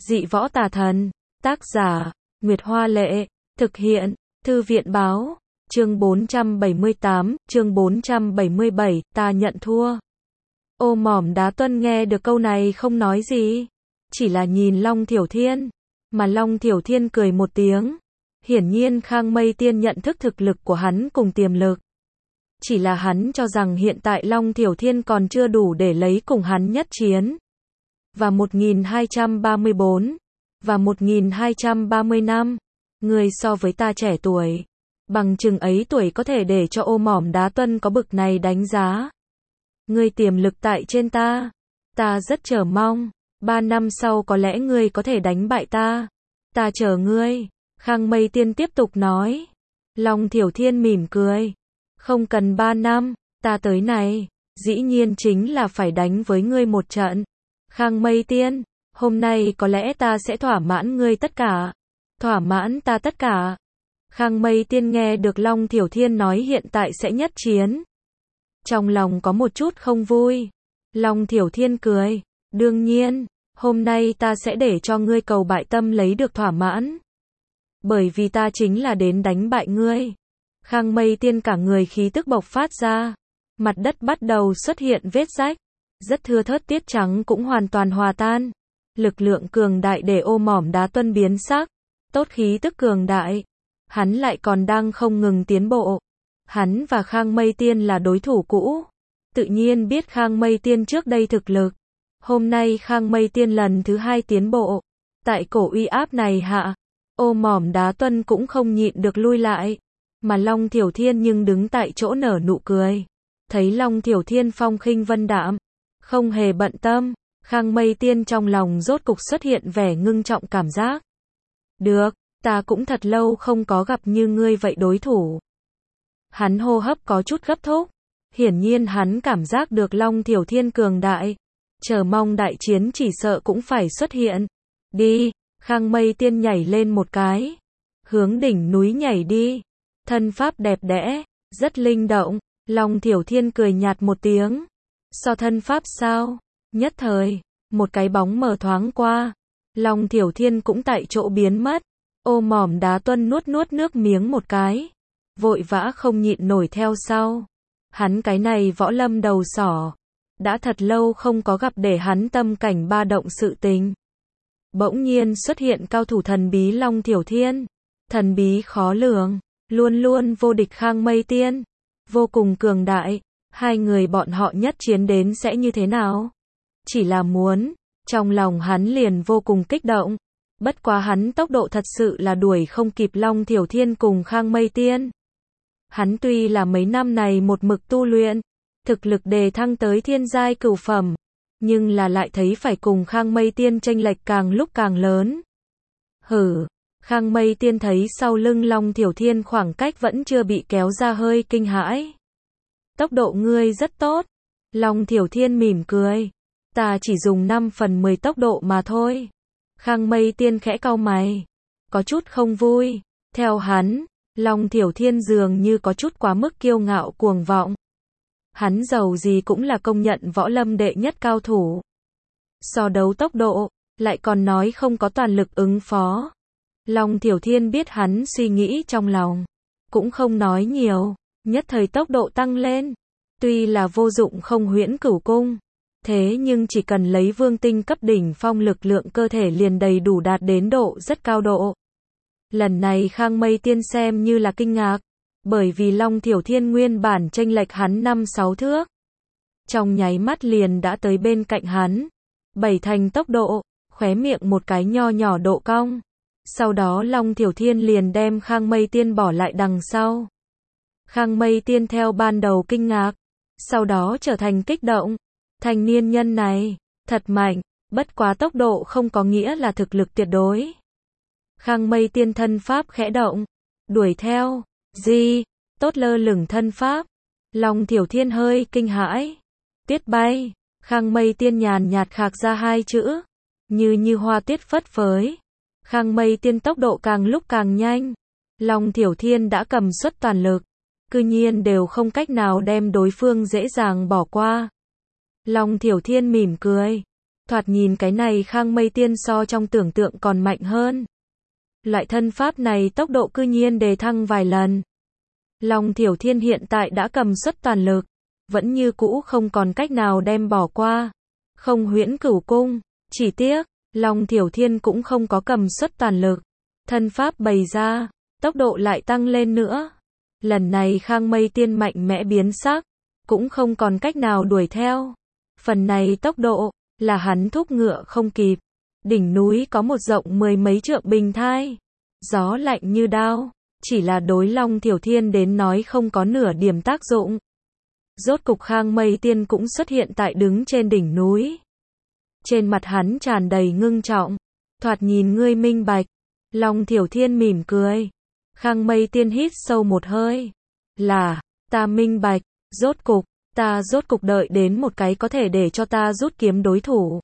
Dị võ tà thần. Tác giả, Nguyệt Hoa Lệ. Thực hiện, Thư viện Báo. Chương 478, chương 477, ta nhận thua. Ô Mỏm Đá Tuân nghe được câu này không nói gì. Chỉ là nhìn Long Thiểu Thiên. Mà Long Thiểu Thiên cười một tiếng. Hiển nhiên Khang Mây Tiên nhận thức thực lực của hắn cùng tiềm lực. Chỉ là hắn cho rằng hiện tại Long Thiểu Thiên còn chưa đủ để lấy cùng hắn nhất chiến. Và 1234. Và 1230 năm. Người so với ta trẻ tuổi. Bằng chừng ấy tuổi có thể để cho Ô Mỏm Đá Tuân có bực này đánh giá. Ngươi tiềm lực tại trên ta. Ta rất chờ mong. 3 năm sau có lẽ ngươi có thể đánh bại ta. Ta chờ ngươi. Khang Mây Tiên tiếp tục nói. Long Thiểu Thiên mỉm cười. Không cần 3 năm, ta tới này, dĩ nhiên chính là phải đánh với ngươi một trận. Khang Mây Tiên, hôm nay có lẽ ta sẽ thỏa mãn ngươi tất cả. Thỏa mãn ta tất cả. Khang Mây Tiên nghe được Long Thiểu Thiên nói hiện tại sẽ nhất chiến. Trong lòng có một chút không vui. Long Thiểu Thiên cười. Đương nhiên, hôm nay ta sẽ để cho ngươi cầu bại tâm lấy được thỏa mãn. Bởi vì ta chính là đến đánh bại ngươi. Khang Mây Tiên cả người khí tức bộc phát ra. Mặt đất bắt đầu xuất hiện vết rách. Rất thưa thớt tiết trắng cũng hoàn toàn hòa tan. Lực lượng cường đại để Ô Mỏm Đá Tuân biến sắc. Tốt khí tức cường đại. Hắn lại còn đang không ngừng tiến bộ. Hắn và Khang Mây Tiên là đối thủ cũ. Tự nhiên biết Khang Mây Tiên trước đây thực lực. Hôm nay Khang Mây Tiên lần thứ 2 tiến bộ. Tại cổ uy áp này hạ. Ô Mỏm Đá Tuân cũng không nhịn được lui lại. Mà Long Thiểu Thiên nhưng đứng tại chỗ nở nụ cười. Thấy Long Thiểu Thiên phong khinh vân đạm. Không hề bận tâm. Khang Mây Tiên trong lòng rốt cục xuất hiện vẻ ngưng trọng cảm giác. Được, ta cũng thật lâu không có gặp như ngươi vậy đối thủ. Hắn hô hấp có chút gấp thúc. Hiển nhiên hắn cảm giác được Long Thiểu Thiên cường đại. Chờ mong đại chiến chỉ sợ cũng phải xuất hiện. Đi, Khang Mây Tiên nhảy lên một cái. Hướng đỉnh núi nhảy đi. Thân pháp đẹp đẽ, rất linh động. Long Thiểu Thiên cười nhạt một tiếng. So thân pháp sao? Nhất thời, một cái bóng mờ thoáng qua. Long Thiểu Thiên cũng tại chỗ biến mất. Ô Mỏm Đá Tuân nuốt nước miếng một cái. Vội vã không nhịn nổi theo sau. Hắn cái này võ lâm đầu sỏ. Đã thật lâu không có gặp để hắn tâm cảnh ba động sự tình. Bỗng nhiên xuất hiện cao thủ thần bí Long Thiểu Thiên. Thần bí khó lường. Luôn luôn vô địch Khang Mây Tiên. Vô cùng cường đại. Hai người bọn họ nhất chiến đến sẽ như thế nào? Chỉ là muốn. Trong lòng hắn liền vô cùng kích động. Bất quá hắn tốc độ thật sự là đuổi không kịp Long Thiểu Thiên cùng Khang Mây Tiên. Hắn tuy là mấy năm này một mực tu luyện. Thực lực đề thăng tới thiên giai cửu phẩm. Nhưng là lại thấy phải cùng Khang Mây Tiên chênh lệch càng lúc càng lớn. Hử. Khang Mây Tiên thấy sau lưng Long Thiểu Thiên khoảng cách vẫn chưa bị kéo ra hơi kinh hãi. Tốc độ ngươi rất tốt. Long Thiểu Thiên mỉm cười. Ta chỉ dùng 5/10 tốc độ mà thôi. Khang Mây Tiên khẽ cau mày. Có chút không vui. Theo hắn, Long Thiểu Thiên dường như có chút quá mức kiêu ngạo cuồng vọng. Hắn giàu gì cũng là công nhận võ lâm đệ nhất cao thủ. So đấu tốc độ, lại còn nói không có toàn lực ứng phó. Long Thiểu Thiên biết hắn suy nghĩ trong lòng. Cũng không nói nhiều. Nhất thời tốc độ tăng lên. Tuy là vô dụng không huyễn cửu cung. Thế nhưng chỉ cần lấy vương tinh cấp đỉnh phong lực lượng cơ thể liền đầy đủ đạt đến độ rất cao độ. Lần này Khang Mây Tiên xem như là kinh ngạc. Bởi vì Long Thiểu Thiên nguyên bản chênh lệch hắn 5-6 thước. Trong nháy mắt liền đã tới bên cạnh hắn. 7 thành tốc độ, khóe miệng một cái nho nhỏ độ cong. Sau đó Long Thiểu Thiên liền đem Khang Mây Tiên bỏ lại đằng sau. Khang Mây Tiên theo ban đầu kinh ngạc. Sau đó trở thành kích động. Thanh niên nhân này, thật mạnh, bất quá tốc độ không có nghĩa là thực lực tuyệt đối. Khang Mây Tiên thân pháp khẽ động. Đuổi theo. Gì? Tốt lơ lửng thân pháp. Long Thiểu Thiên hơi kinh hãi. Tuyết bay. Khang Mây Tiên nhàn nhạt khạc ra 2 chữ. Như hoa tuyết phất phới. Khang Mây Tiên tốc độ càng lúc càng nhanh. Long Thiểu Thiên đã cầm suất toàn lực. Cư nhiên đều không cách nào đem đối phương dễ dàng bỏ qua. Long Thiểu Thiên mỉm cười. Thoạt nhìn cái này Khang Mây Tiên so trong tưởng tượng còn mạnh hơn. Loại thân pháp này tốc độ cư nhiên đề thăng vài lần. Long Thiểu Thiên hiện tại đã cầm suất toàn lực, vẫn như cũ không còn cách nào đem bỏ qua. Không Huyễn Cửu Cung, chỉ tiếc, Long Thiểu Thiên cũng không có cầm suất toàn lực. Thân pháp bày ra, tốc độ lại tăng lên nữa. Lần này Khang Mây Tiên mạnh mẽ biến sắc, cũng không còn cách nào đuổi theo. Phần này tốc độ, là hắn thúc ngựa không kịp. Đỉnh núi có một rộng 10 mấy trượng bình thai. Gió lạnh như đao, chỉ là đối Long Thiểu Thiên đến nói không có nửa điểm tác dụng. Rốt cục Khang Mây Tiên cũng xuất hiện tại đứng trên đỉnh núi. Trên mặt hắn tràn đầy ngưng trọng. Thoạt nhìn ngươi minh bạch. Long Thiểu Thiên mỉm cười. Khang Mây Tiên hít sâu một hơi. Là, ta minh bạch, ta rốt cục đợi đến một cái có thể để cho ta rút kiếm đối thủ.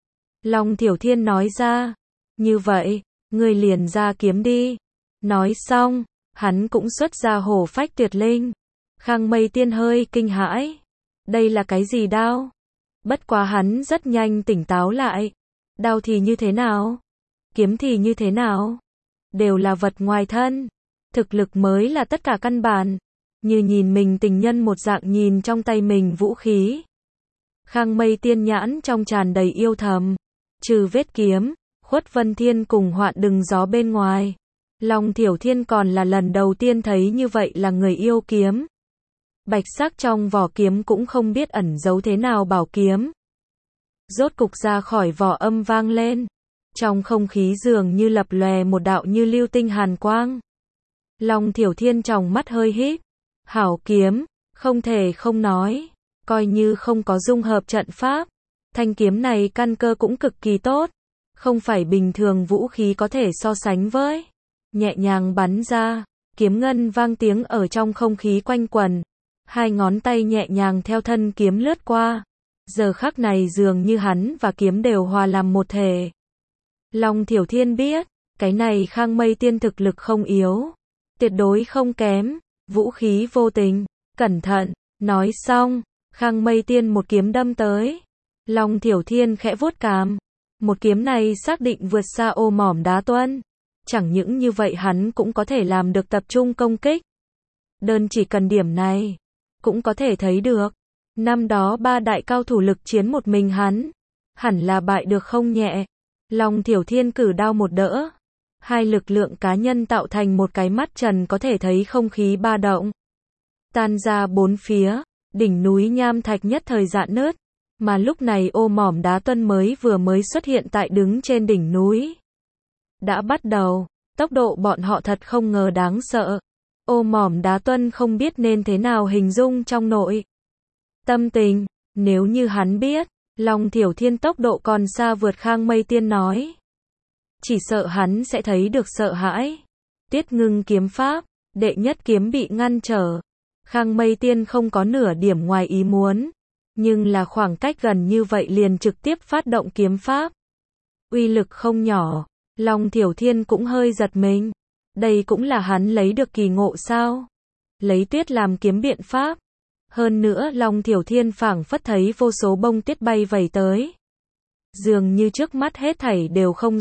Long Thiểu Thiên nói ra. Như vậy, ngươi liền ra kiếm đi. Nói xong, hắn cũng xuất ra hổ phách tuyệt linh. Khang Mây Tiên hơi kinh hãi. Đây là cái gì đao? Bất quá hắn rất nhanh tỉnh táo lại. Đao thì như thế nào? Kiếm thì như thế nào? Đều là vật ngoài thân. Thực lực mới là tất cả căn bản. Như nhìn mình tình nhân một dạng nhìn trong tay mình vũ khí. Khang Mây Tiên nhãn trong tràn đầy yêu thầm. Trừ vết kiếm, Khuất Vân Thiên cùng Hoạn Đừng Gió bên ngoài. Long Thiểu Thiên còn là lần đầu tiên thấy như vậy là người yêu kiếm. Bạch sắc trong vỏ kiếm cũng không biết ẩn giấu thế nào bảo kiếm. Rốt cục ra khỏi vỏ âm vang lên. Trong không khí dường như lập lòe một đạo như lưu tinh hàn quang. Long Thiểu Thiên trong mắt hơi híp. Hảo kiếm, không thể không nói. Coi như không có dung hợp trận pháp. Thanh kiếm này căn cơ cũng cực kỳ tốt. Không phải bình thường vũ khí có thể so sánh với. Nhẹ nhàng bắn ra, kiếm ngân vang tiếng ở trong không khí quanh quẩn. Hai ngón tay nhẹ nhàng theo thân kiếm lướt qua. Giờ khắc này dường như hắn và kiếm đều hòa làm một thể. Long Thiểu Thiên biết, cái này Khang Mây Tiên thực lực không yếu. Tuyệt đối không kém, vũ khí vô tình, cẩn thận. Nói xong, Khang Mây Tiên một kiếm đâm tới. Long Thiểu Thiên khẽ vuốt cằm. Một kiếm này xác định vượt xa Ô Mỏm Đá Tuân. Chẳng những như vậy hắn cũng có thể làm được tập trung công kích. Đơn chỉ cần điểm này, cũng có thể thấy được. Năm đó ba đại cao thủ lực chiến một mình hắn. Hẳn là bại được không nhẹ. Long Thiểu Thiên cử đao một đỡ. Hai lực lượng cá nhân tạo thành một cái mắt trần có thể thấy không khí ba động. Tan ra bốn phía, đỉnh núi nham thạch nhất thời rạn nứt. Mà lúc này Ô Mỏm Đá Tuân vừa mới xuất hiện tại đứng trên đỉnh núi. Đã bắt đầu, tốc độ bọn họ thật không ngờ đáng sợ. Ô Mỏm Đá Tuân không biết nên thế nào hình dung trong nội tâm tình, nếu như hắn biết, Long Thiểu Thiên tốc độ còn xa vượt Khang Mây Tiên nói. Chỉ sợ hắn sẽ thấy được sợ hãi. Tiết Ngưng kiếm pháp, đệ nhất kiếm bị ngăn trở. Khang Mây Tiên không có nửa điểm ngoài ý muốn. Nhưng là khoảng cách gần như vậy liền trực tiếp phát động kiếm pháp. Uy lực không nhỏ, Long Thiểu Thiên cũng hơi giật mình. Đây cũng là hắn lấy được kỳ ngộ sao? Lấy tuyết làm kiếm biện pháp. Hơn nữa Long Thiểu Thiên phảng phất thấy vô số bông tuyết bay vẩy tới. Dường như trước mắt hết thảy đều không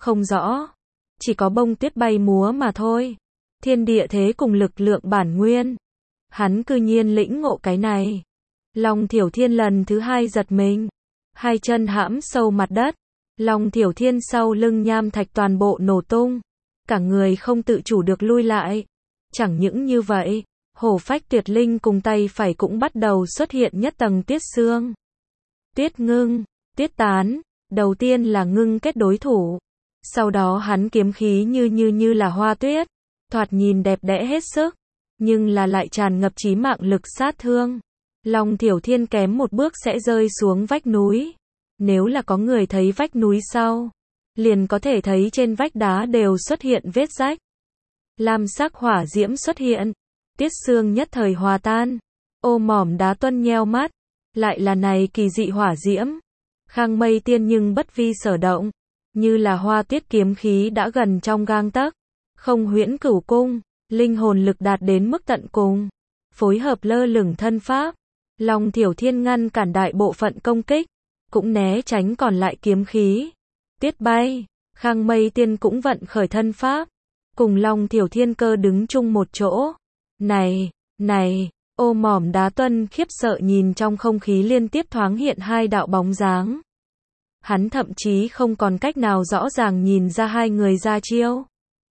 rõ. Chỉ có bông tuyết bay múa mà thôi. Thiên địa thế cùng lực lượng bản nguyên. Hắn cư nhiên lĩnh ngộ cái này. Long Thiểu Thiên lần thứ hai giật mình. Hai chân hãm sâu mặt đất. Long Thiểu Thiên sau lưng nham thạch toàn bộ nổ tung. Cả người không tự chủ được lui lại. Chẳng những như vậy, hổ phách tuyệt linh cùng tay phải cũng bắt đầu xuất hiện nhất tầng tuyết sương. Tuyết ngưng, tuyết tán, đầu tiên là ngưng kết đối thủ. Sau đó hắn kiếm khí như là hoa tuyết. Thoạt nhìn đẹp đẽ hết sức. Nhưng là lại tràn ngập chí mạng lực sát thương. Long Thiểu Thiên kém một bước sẽ rơi xuống vách núi. Nếu là có người thấy vách núi sau, liền có thể thấy trên vách đá đều xuất hiện vết rách. Lam sắc hỏa diễm xuất hiện. Tiết sương nhất thời hòa tan. Ô Mỏm Đá Tuân nheo mắt. Lại là này kỳ dị hỏa diễm. Khang Mây Tiên nhưng bất vi sở động. Như là hoa tiết kiếm khí đã gần trong gang tấc. Không Huyễn Cửu Cung. Linh hồn lực đạt đến mức tận cùng. Phối hợp lơ lửng thân pháp. Long Thiểu Thiên ngăn cản đại bộ phận công kích. cũng né tránh còn lại kiếm khí. Tiết bay, Khang Mây Tiên cũng vận khởi thân pháp, cùng Long Thiểu Thiên Cơ đứng chung một chỗ. Này, Ô Mỏm Đá Tuân khiếp sợ nhìn trong không khí liên tiếp thoáng hiện hai đạo bóng dáng. Hắn thậm chí không còn cách nào rõ ràng nhìn ra hai người ra chiêu.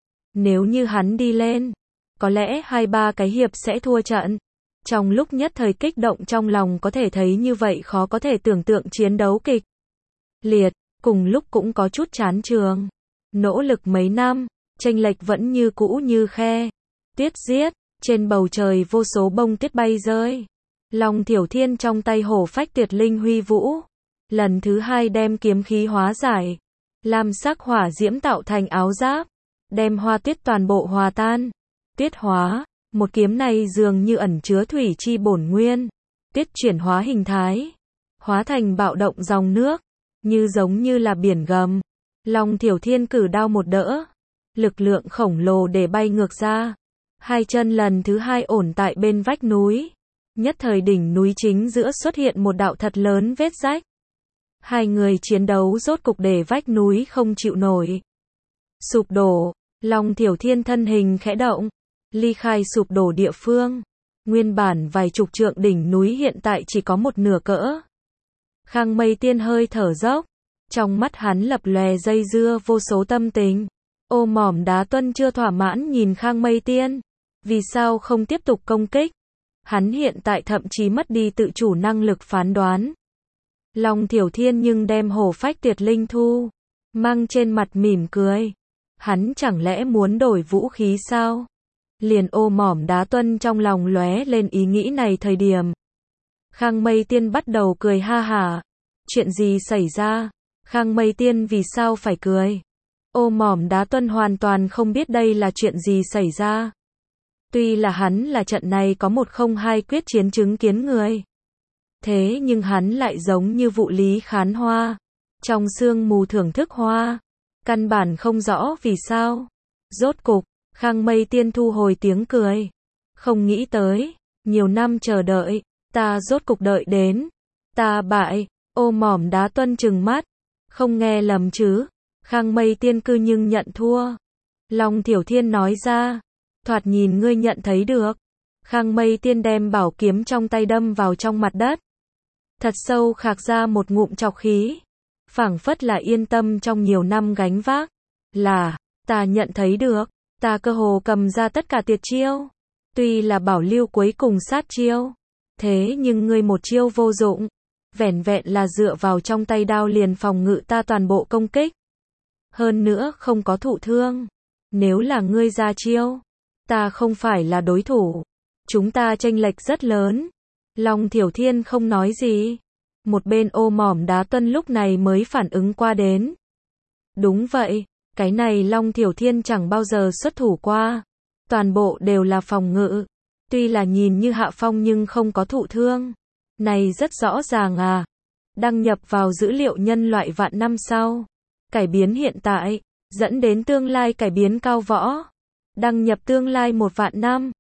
Nếu như hắn đi lên, có lẽ 2-3 cái hiệp sẽ thua trận. Trong lúc nhất thời kích động trong lòng có thể thấy như vậy khó có thể tưởng tượng chiến đấu kịch liệt, cùng lúc cũng có chút chán trường. Nỗ lực mấy năm, chênh lệch vẫn như cũ như khe. Tiết giết, trên bầu trời vô số bông tiết bay rơi. Long Thiểu Thiên trong tay hổ phách tuyệt linh huy vũ. Lần thứ 2 đem kiếm khí hóa giải. Lam sắc hỏa diễm tạo thành áo giáp. Đem hoa tuyết toàn bộ hòa tan. Tiết hóa, một kiếm này dường như ẩn chứa thủy chi bổn nguyên. Tiết chuyển hóa hình thái. Hóa thành bạo động dòng nước. Như giống như là biển gầm. Long Thiểu Thiên cử đao một đỡ. Lực lượng khổng lồ để bay ngược ra. Hai chân lần thứ 2 ổn tại bên vách núi. Nhất thời đỉnh núi chính giữa xuất hiện một đạo thật lớn vết rách. Hai người chiến đấu rốt cục để vách núi không chịu nổi. Sụp đổ, Long Thiểu Thiên thân hình khẽ động, ly khai sụp đổ địa phương. Nguyên bản vài chục trượng đỉnh núi hiện tại chỉ có một nửa cỡ. Khang Mây Tiên hơi thở dốc, trong mắt hắn lập lòe dây dưa vô số tâm tình. Ô Mỏm Đá Tuân chưa thỏa mãn nhìn Khang Mây Tiên, vì sao không tiếp tục công kích? Hắn hiện tại thậm chí mất đi tự chủ năng lực phán đoán. Long Thiểu Thiên nhưng đem hổ phách tuyệt linh thu, mang trên mặt mỉm cười. Hắn chẳng lẽ muốn đổi vũ khí sao? Liền Ô Mỏm Đá Tuân trong lòng lóe lên ý nghĩ này thời điểm. Khang Mây Tiên bắt đầu cười ha hả. Chuyện gì xảy ra? Khang Mây Tiên vì sao phải cười? Ô Mỏm Đá Tuân hoàn toàn không biết đây là chuyện gì xảy ra. Tuy là hắn là trận này có 102 quyết chiến chứng kiến người. Thế nhưng hắn lại giống như vụ lý khán hoa. Trong sương mù thưởng thức hoa. Căn bản không rõ vì sao. Rốt cục, Khang Mây Tiên thu hồi tiếng cười. Không nghĩ tới, nhiều năm chờ đợi, ta rốt cục đợi đến. Ta bại, Ô Mỏm Đá Tuân trừng mắt. Không nghe lầm chứ, Khang Mây Tiên cư nhưng nhận thua. Long Thiểu Thiên nói ra, thoạt nhìn ngươi nhận thấy được. Khang Mây Tiên đem bảo kiếm trong tay đâm vào trong mặt đất. Thật sâu khạc ra một ngụm trọc khí. Phảng phất là yên tâm trong nhiều năm gánh vác. Là, ta nhận thấy được, ta cơ hồ cầm ra tất cả tuyệt chiêu. Tuy là bảo lưu cuối cùng sát chiêu. Thế nhưng ngươi một chiêu vô dụng. Vẻn vẹn là dựa vào trong tay đao liền phòng ngự ta toàn bộ công kích. Hơn nữa không có thụ thương. Nếu là ngươi ra chiêu, ta không phải là đối thủ. Chúng ta chênh lệch rất lớn. Long Thiểu Thiên không nói gì. Một bên Ô Mỏm Đá Tuân lúc này mới phản ứng qua đến. Đúng vậy, cái này Long Thiểu Thiên chẳng bao giờ xuất thủ qua. Toàn bộ đều là phòng ngự. Tuy là nhìn như hạ phong nhưng không có thụ thương. Này rất rõ ràng à. Đăng nhập vào dữ liệu nhân loại vạn năm sau. Cải biến hiện tại, dẫn đến tương lai cải biến cao võ. Đăng nhập tương lai 1 vạn năm.